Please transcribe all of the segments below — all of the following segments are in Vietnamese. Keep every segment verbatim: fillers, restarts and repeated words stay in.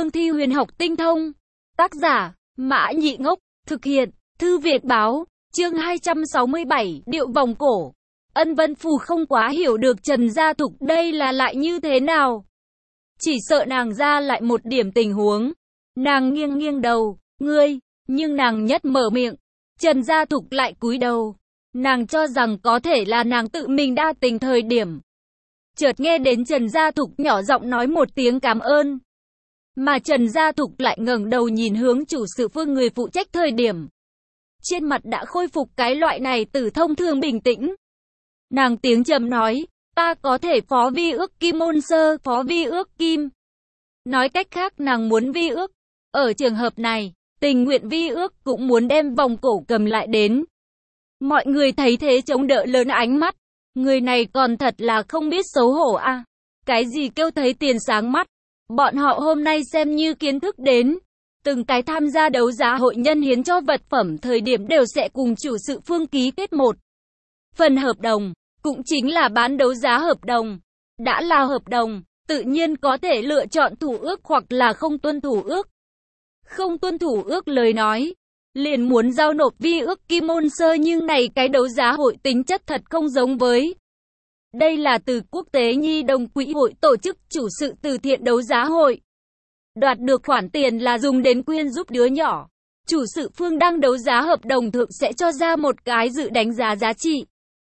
Cương thi huyền học tinh thông. Tác giả, Mã Nhị Ngốc, thực hiện, Thư Việt Báo, chương hai trăm sáu mươi bảy, điệu vòng cổ. Ân Vân Phù không quá hiểu được Trần Gia Thục đây là lại như thế nào. Chỉ sợ nàng ra lại một điểm tình huống. Nàng nghiêng nghiêng đầu, ngươi, nhưng nàng nhất mở miệng. Trần Gia Thục lại cúi đầu. Nàng cho rằng có thể là nàng tự mình đa tình thời điểm. Chợt nghe đến Trần Gia Thục nhỏ giọng nói một tiếng cảm ơn. Mà Trần Gia Thục lại ngẩng đầu nhìn hướng chủ sự phương người phụ trách thời điểm. Trên mặt đã khôi phục cái loại này từ thông thường bình tĩnh. Nàng tiếng trầm nói, ta có thể phó vi ước Kim Môn Sơ, phó vi ước Kim. Nói cách khác nàng muốn vi ước. Ở trường hợp này, tình nguyện vi ước cũng muốn đem vòng cổ cầm lại đến. Mọi người thấy thế chống đỡ lớn ánh mắt. Người này còn thật là không biết xấu hổ a. À. Cái gì kêu thấy tiền sáng mắt. Bọn họ hôm nay xem như kiến thức đến. Từng cái tham gia đấu giá hội nhân hiến cho vật phẩm thời điểm đều sẽ cùng chủ sự phương ký kết một phần hợp đồng. Cũng chính là bán đấu giá hợp đồng. Đã là hợp đồng, tự nhiên có thể lựa chọn thủ ước hoặc là không tuân thủ ước. Không tuân thủ ước lời nói, liền muốn giao nộp vi ước Kim Môn Sơ, nhưng này cái đấu giá hội tính chất thật không giống với. Đây là từ Quốc tế Nhi đồng Quỹ hội tổ chức chủ sự từ thiện đấu giá hội. Đoạt được khoản tiền là dùng đến quyên giúp đứa nhỏ. Chủ sự phương đang đấu giá hợp đồng thượng sẽ cho ra một cái dự đánh giá giá trị.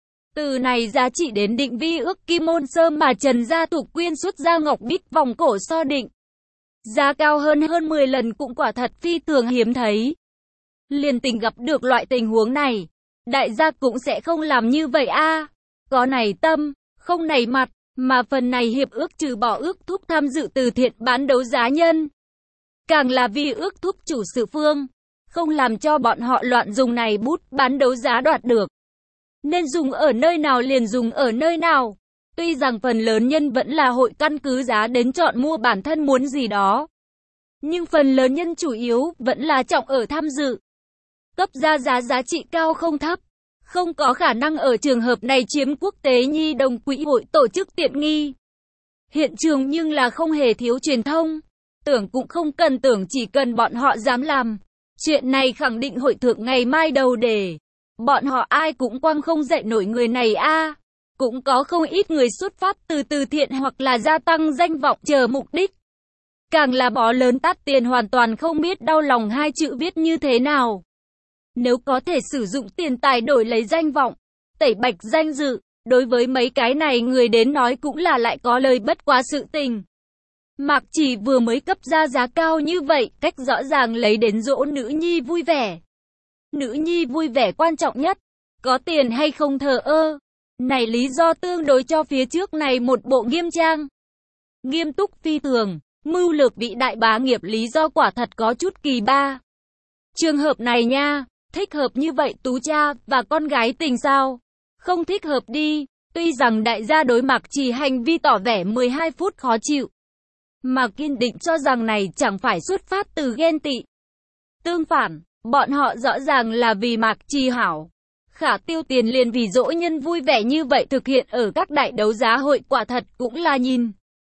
Từ này giá trị đến định vi ước Kim Môn Sơ mà Trần Gia Thục quyên xuất ra ngọc bích vòng cổ so định. Giá cao hơn hơn mười lần cũng quả thật phi thường hiếm thấy. Liên tình gặp được loại tình huống này, đại gia cũng sẽ không làm như vậy a. À. Có này tâm, không này mặt, mà phần này hiệp ước trừ bỏ ước thúc tham dự từ thiện bán đấu giá nhân. Càng là vì ước thúc chủ sự phương, không làm cho bọn họ loạn dùng này bút bán đấu giá đoạt được. Nên dùng ở nơi nào liền dùng ở nơi nào. Tuy rằng phần lớn nhân vẫn là hội căn cứ giá đến chọn mua bản thân muốn gì đó. Nhưng phần lớn nhân chủ yếu vẫn là trọng ở tham dự. Cấp ra giá giá trị cao không thấp. Không có khả năng ở trường hợp này chiếm Quốc tế Nhi đồng Quỹ hội tổ chức tiện nghi. Hiện trường nhưng là không hề thiếu truyền thông. Tưởng cũng không cần tưởng, chỉ cần bọn họ dám làm. Chuyện này khẳng định hội thượng ngày mai đầu đề. Bọn họ ai cũng quăng không dậy nổi người này a. À. Cũng có không ít người xuất phát từ từ thiện hoặc là gia tăng danh vọng chờ mục đích. Càng là bó lớn tát tiền hoàn toàn không biết đau lòng hai chữ viết như thế nào. Nếu có thể sử dụng tiền tài đổi lấy danh vọng, tẩy bạch danh dự, đối với mấy cái này người đến nói cũng là lại có lời bất quá sự tình. Mạc Chỉ vừa mới cấp ra giá cao như vậy, cách rõ ràng lấy đến dỗ nữ nhi vui vẻ. Nữ nhi vui vẻ quan trọng nhất, có tiền hay không thờ ơ. Này lý do tương đối cho phía trước này một bộ nghiêm trang. Nghiêm túc phi thường, mưu lược vị đại bá nghiệp lý do quả thật có chút kỳ ba. Trường hợp này nha, thích hợp như vậy tú cha và con gái tình sao? Không thích hợp đi, tuy rằng đại gia đối Mạc Chỉ hành vi tỏ vẻ mười hai phút khó chịu. Mà kiên định cho rằng này chẳng phải xuất phát từ ghen tị. Tương phản, bọn họ rõ ràng là vì Mạc Chỉ hảo. Khả tiêu tiền liền vì dỗ nhân vui vẻ như vậy thực hiện ở các đại đấu giá hội quả thật cũng là nhìn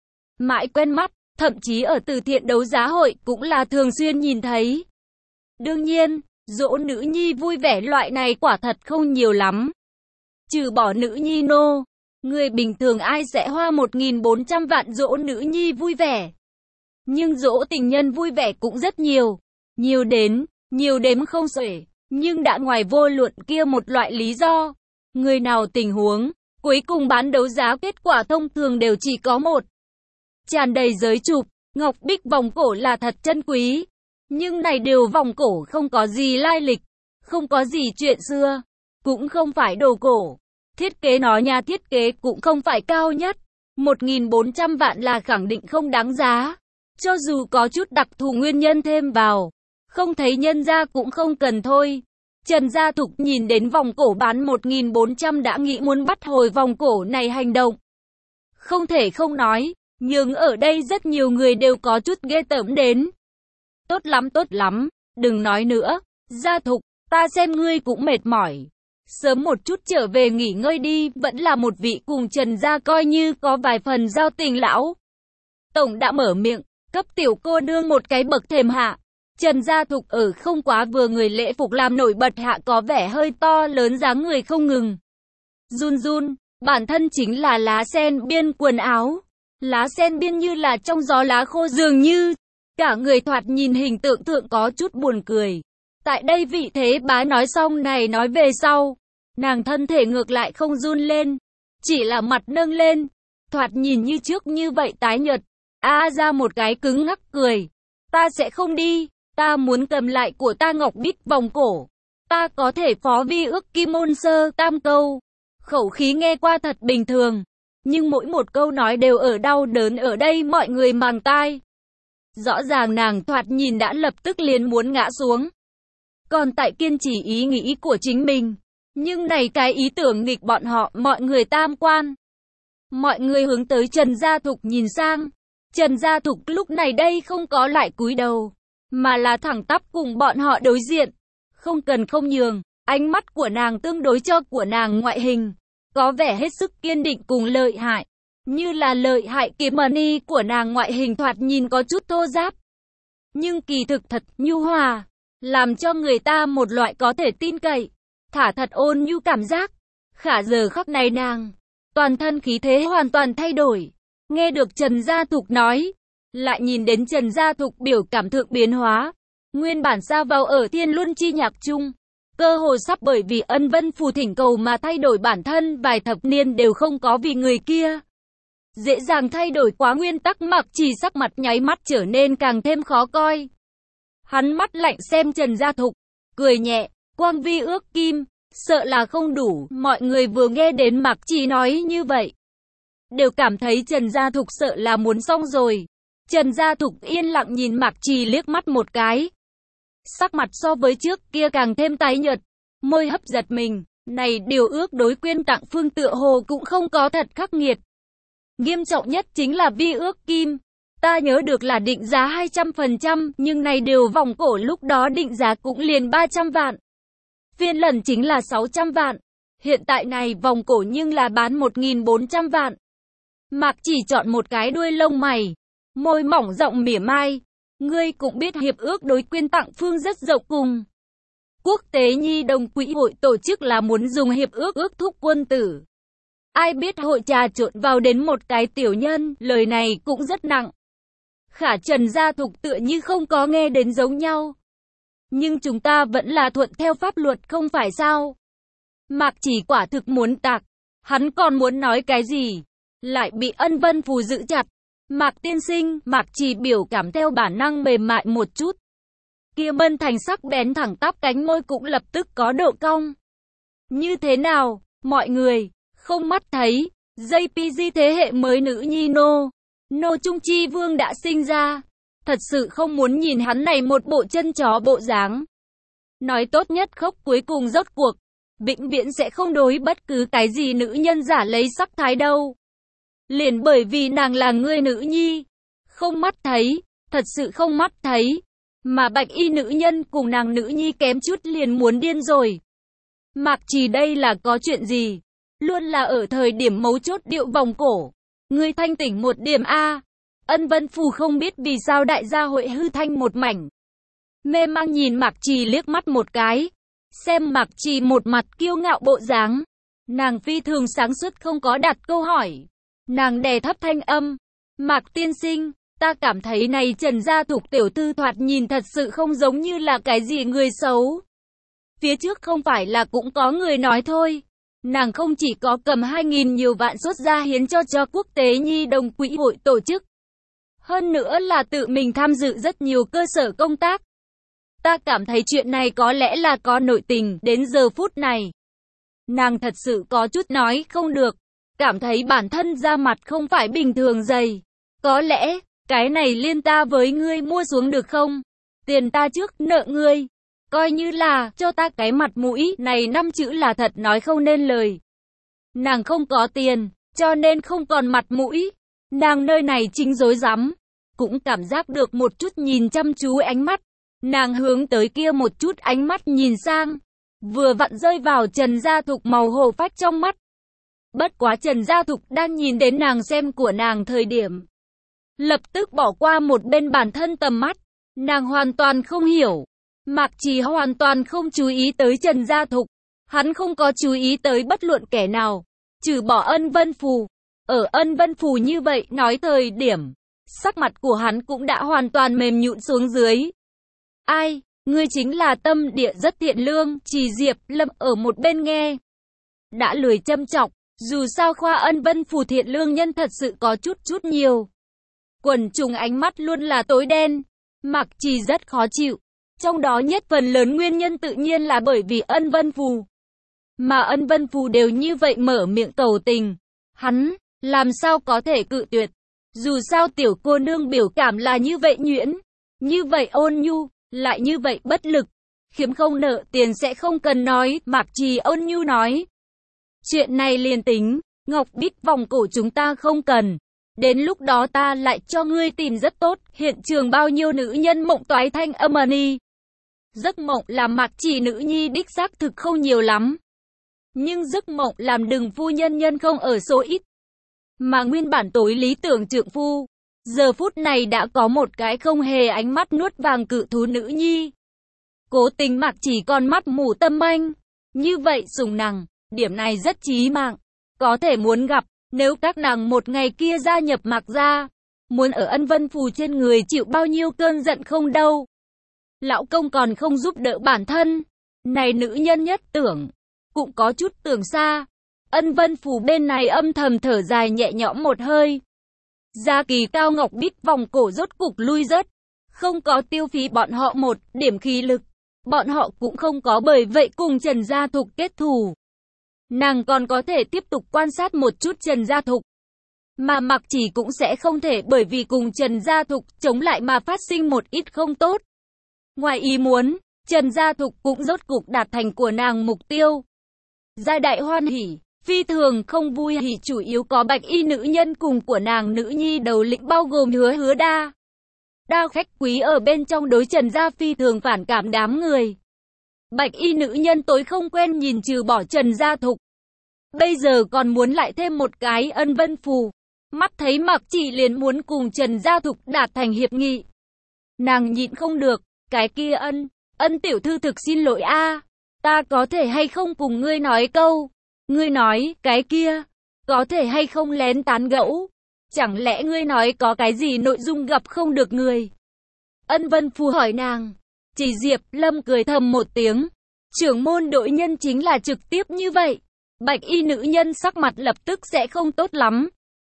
mãi quen mắt, thậm chí ở từ thiện đấu giá hội cũng là thường xuyên nhìn thấy. Đương nhiên, dỗ nữ nhi vui vẻ loại này quả thật không nhiều lắm. Trừ bỏ nữ nhi nô, người bình thường ai sẽ hoa một nghìn bốn trăm vạn dỗ nữ nhi vui vẻ. Nhưng dỗ tình nhân vui vẻ cũng rất nhiều, nhiều đến, nhiều đếm không xuể. Nhưng đã ngoài vô luận kia một loại lý do, người nào tình huống, cuối cùng bán đấu giá kết quả thông thường đều chỉ có một. Tràn đầy giới chụp, ngọc bích vòng cổ là thật chân quý. Nhưng này đều vòng cổ không có gì lai lịch, không có gì chuyện xưa, cũng không phải đồ cổ. Thiết kế nó nhà thiết kế cũng không phải cao nhất. một nghìn bốn trăm vạn là khẳng định không đáng giá. Cho dù có chút đặc thù nguyên nhân thêm vào. Không thấy nhân ra cũng không cần thôi. Trần Gia Thục nhìn đến vòng cổ bán một nghìn bốn trăm đã nghĩ muốn bắt hồi vòng cổ này hành động. Không thể không nói, nhưng ở đây rất nhiều người đều có chút ghê tởm đến. Tốt lắm tốt lắm, đừng nói nữa. Gia Thục, ta xem ngươi cũng mệt mỏi. Sớm một chút trở về nghỉ ngơi đi, vẫn là một vị cùng Trần Gia coi như có vài phần giao tình lão. Tổng đã mở miệng. cấp tiểu cô nương một cái bậc thềm hạ. Trần Gia Thục ở không quá vừa người lễ phục làm nổi bật hạ có vẻ hơi to lớn dáng người không ngừng run run, bản thân chính là lá sen biên quần áo. Lá sen biên như là trong gió lá khô dường như, cả người thoạt nhìn hình tượng thượng có chút buồn cười. Tại đây vị thế bá nói xong này nói về sau, nàng thân thể ngược lại không run lên, chỉ là mặt nâng lên, thoạt nhìn như trước như vậy tái nhợt. A ra một cái cứng ngắc cười, ta sẽ không đi, ta muốn cầm lại của ta ngọc bích vòng cổ, ta có thể phó vi ước kim môn sơ tam câu. Khẩu khí nghe qua thật bình thường, nhưng mỗi một câu nói đều ở đau đớn ở đây mọi người màng tai. Rõ ràng nàng thoạt nhìn đã lập tức liền muốn ngã xuống. Còn tại kiên trì ý nghĩ của chính mình. Nhưng này cái ý tưởng nghịch bọn họ mọi người tam quan. Mọi người hướng tới Trần Gia Thục nhìn sang. Trần Gia Thục lúc này đây không có lại cúi đầu, mà là thẳng tắp cùng bọn họ đối diện. Không cần không nhường, ánh mắt của nàng tương đối cho của nàng ngoại hình. Có vẻ hết sức kiên định cùng lợi hại. Như là lợi hại kiếm money của nàng ngoại hình thoạt nhìn có chút thô ráp. Nhưng kỳ thực thật nhu hòa, làm cho người ta một loại có thể tin cậy, thả thật ôn nhu cảm giác. Khả giờ khắc này nàng, toàn thân khí thế hoàn toàn thay đổi. Nghe được Trần Gia Thục nói, lại nhìn đến Trần Gia Thục biểu cảm thượng biến hóa. Nguyên bản xa vào ở Thiên Luân chi nhạc chung, cơ hồ sắp bởi vì Ân Vân Phù thỉnh cầu mà thay đổi bản thân vài thập niên đều không có vì người kia. Dễ dàng thay đổi quá nguyên tắc Mặc Trì sắc mặt nháy mắt trở nên càng thêm khó coi. Hắn mắt lạnh xem Trần Gia Thục, cười nhẹ, quang vi ước kim, sợ là không đủ. Mọi người vừa nghe đến Mặc Trì nói như vậy, đều cảm thấy Trần Gia Thục sợ là muốn xong rồi. Trần Gia Thục yên lặng nhìn Mặc Trì liếc mắt một cái. Sắc mặt so với trước kia càng thêm tái nhợt, môi hấp giật mình, này điều ước đối quyên tặng phương tựa hồ cũng không có thật khắc nghiệt. Nghiêm trọng nhất chính là vi ước kim, ta nhớ được là định giá hai trăm phần trăm, nhưng này điều vòng cổ lúc đó định giá cũng liền ba trăm vạn. Phiên lần chính là sáu trăm vạn, hiện tại này vòng cổ nhưng là bán một nghìn bốn trăm vạn. Mạc Chỉ chọn một cái đuôi lông mày, môi mỏng giọng mỉa mai. Ngươi cũng biết hiệp ước đối quyên tặng phương rất rộng cùng Quốc tế Nhi đồng Quỹ hội tổ chức là muốn dùng hiệp ước ước thúc quân tử. Ai biết hội trà trộn vào đến một cái tiểu nhân, lời này cũng rất nặng. Khả Trần Gia Thục tựa như không có nghe đến giống nhau. Nhưng chúng ta vẫn là thuận theo pháp luật không phải sao? Mạc Chỉ quả thực muốn tạc, hắn còn muốn nói cái gì, lại bị Ân Vân Phù giữ chặt. Mạc tiên sinh, Mạc Chỉ biểu cảm theo bản năng mềm mại một chút. Kia Mân Thành sắc bén thẳng tắp cánh môi cũng lập tức có độ cong. Như thế nào, mọi người, không mắt thấy, gi pê giê thế hệ mới nữ nhi Nô, Nô Trung Chi Vương đã sinh ra. Thật sự không muốn nhìn hắn này một bộ chân chó bộ dáng. Nói tốt nhất khóc cuối cùng rốt cuộc, vĩnh viễn sẽ không đối bất cứ cái gì nữ nhân giả lấy sắc thái đâu. Liền bởi vì nàng là người nữ nhi, không mắt thấy, thật sự không mắt thấy, mà bạch y nữ nhân cùng nàng nữ nhi kém chút liền muốn điên rồi. Mạc Chỉ đây là có chuyện gì? Luôn là ở thời điểm mấu chốt điệu vòng cổ. Ngươi thanh tỉnh một điểm A. Ân Vân Phù không biết vì sao đại gia hội hư thanh một mảnh. Mê mang nhìn Mạc Chỉ liếc mắt một cái. Xem Mạc Chỉ một mặt kiêu ngạo bộ dáng. Nàng phi thường sáng suốt không có đặt câu hỏi. Nàng đè thấp thanh âm. Mạc tiên sinh, ta cảm thấy này Trần Gia Thục tiểu thư thoạt nhìn thật sự không giống như là cái gì người xấu. Phía trước không phải là cũng có người nói thôi. Nàng không chỉ có cầm hai nghìn nhiều vạn xuất ra hiến cho cho Quốc tế Nhi đồng Quỹ hội tổ chức. Hơn nữa là tự mình tham dự rất nhiều cơ sở công tác. Ta cảm thấy chuyện này có lẽ là có nội tình đến giờ phút này. Nàng thật sự có chút nói không được. Cảm thấy bản thân da mặt không phải bình thường dày. Có lẽ, cái này liên ta với ngươi mua xuống được không? Tiền ta trước nợ ngươi. Coi như là, cho ta cái mặt mũi, này năm chữ là thật nói không nên lời. Nàng không có tiền, cho nên không còn mặt mũi. Nàng nơi này chính rối rắm, cũng cảm giác được một chút nhìn chăm chú ánh mắt. Nàng hướng tới kia một chút ánh mắt nhìn sang, vừa vặn rơi vào Trần Gia Thục màu hồ phách trong mắt. Bất quá Trần Gia Thục đang nhìn đến nàng xem của nàng thời điểm. lập tức bỏ qua một bên bản thân tầm mắt. Nàng hoàn toàn không hiểu. Mạc Trì hoàn toàn không chú ý tới Trần Gia Thục. Hắn không có chú ý tới bất luận kẻ nào, trừ bỏ Ân Vân Phù. Ở Ân Vân Phù như vậy nói thời điểm, sắc mặt của hắn cũng đã hoàn toàn mềm nhũn xuống dưới. Ai, ngươi chính là tâm địa rất thiện lương, Trì Diệp Lâm ở một bên nghe. Đã lười châm chọc, dù sao khoa Ân Vân Phù thiện lương nhân thật sự có chút chút nhiều. Quần trùng ánh mắt luôn là tối đen, Mạc Trì rất khó chịu. Trong đó nhất phần lớn nguyên nhân tự nhiên là bởi vì Ân Vân Phù. Mà Ân Vân Phù đều như vậy mở miệng cầu tình. Hắn, làm sao có thể cự tuyệt. Dù sao tiểu cô nương biểu cảm là như vậy nhuyễn, như vậy ôn nhu, lại như vậy bất lực. Khiếm không nợ tiền sẽ không cần nói, Mạc Trì ôn nhu nói. Chuyện này liền tính, ngọc bích vòng cổ chúng ta không cần. Đến lúc đó ta lại cho ngươi tìm rất tốt, hiện trường bao nhiêu nữ nhân mộng toái thanh âm ni. Giấc mộng làm Mạc Trì nữ nhi đích xác thực không nhiều lắm. Nhưng giấc mộng làm đừng phu nhân nhân không ở số ít. Mà nguyên bản tối lý tưởng trượng phu, giờ phút này đã có một cái không hề ánh mắt nuốt vàng cự thú nữ nhi. Cố tình Mạc Trì con mắt mù tâm anh. Như vậy sùng nàng, điểm này rất chí mạng. Có thể muốn gặp, nếu các nàng một ngày kia gia nhập Mạc gia, muốn ở Ân Vân Phù trên người chịu bao nhiêu cơn giận không đâu. Lão công còn không giúp đỡ bản thân. Này nữ nhân nhất tưởng, cũng có chút tưởng xa. Ân Vân Phù bên này âm thầm thở dài nhẹ nhõm một hơi. Gia Kỳ cao ngọc bích vòng cổ rốt cục lui rớt. Không có tiêu phí bọn họ một điểm khí lực. Bọn họ cũng không có bởi vậy cùng Trần Gia Thục kết thù. Nàng còn có thể tiếp tục quan sát một chút Trần Gia Thục. Mà Mạc Trì cũng sẽ không thể bởi vì cùng Trần Gia Thục chống lại mà phát sinh một ít không tốt. Ngoài ý muốn, Trần Gia Thục cũng rốt cục đạt thành của nàng mục tiêu. Giai đại hoan hỉ, phi thường không vui hỉ chủ yếu có bạch y nữ nhân cùng của nàng nữ nhi đầu lĩnh bao gồm hứa hứa đa. Đa khách quý ở bên trong đối Trần Gia phi thường phản cảm đám người. Bạch y nữ nhân tối không quen nhìn trừ bỏ Trần Gia Thục. Bây giờ còn muốn lại thêm một cái Ân Vân Phù. Mắt thấy Mạc Trì liền muốn cùng Trần Gia Thục đạt thành hiệp nghị. Nàng nhịn không được, cái kia ân, ân tiểu thư thực xin lỗi a, ta có thể hay không cùng ngươi nói câu. Ngươi nói, cái kia, có thể hay không lén tán gẫu. Chẳng lẽ ngươi nói có cái gì nội dung gặp không được người? Ân Vân Phù hỏi nàng. Trì Diệp Lâm cười thầm một tiếng. Trưởng môn đội nhân chính là trực tiếp như vậy. Bạch y nữ nhân sắc mặt lập tức sẽ không tốt lắm.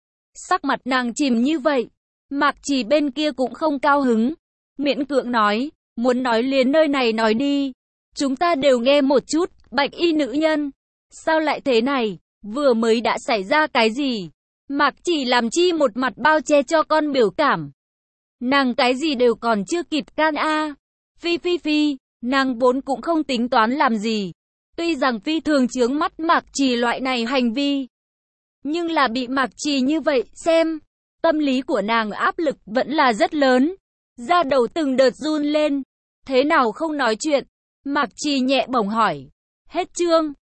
Sắc mặt nàng chìm như vậy. Mạc Trì bên kia cũng không cao hứng. Miễn cưỡng nói, muốn nói liền nơi này nói đi. Chúng ta đều nghe một chút, bạch y nữ nhân. Sao lại thế này? Vừa mới đã xảy ra cái gì? Mạc Trì làm chi một mặt bao che cho con biểu cảm. Nàng cái gì đều còn chưa kịp can a. Phi phi phi, nàng vốn cũng không tính toán làm gì. Tuy rằng phi thường chướng mắt Mạc Trì loại này hành vi. Nhưng là bị Mạc Trì như vậy, xem. Tâm lý của nàng áp lực vẫn là rất lớn. Da đầu từng đợt run lên. Thế nào không nói chuyện? Mạc Trì nhẹ bổng hỏi. Hết chương.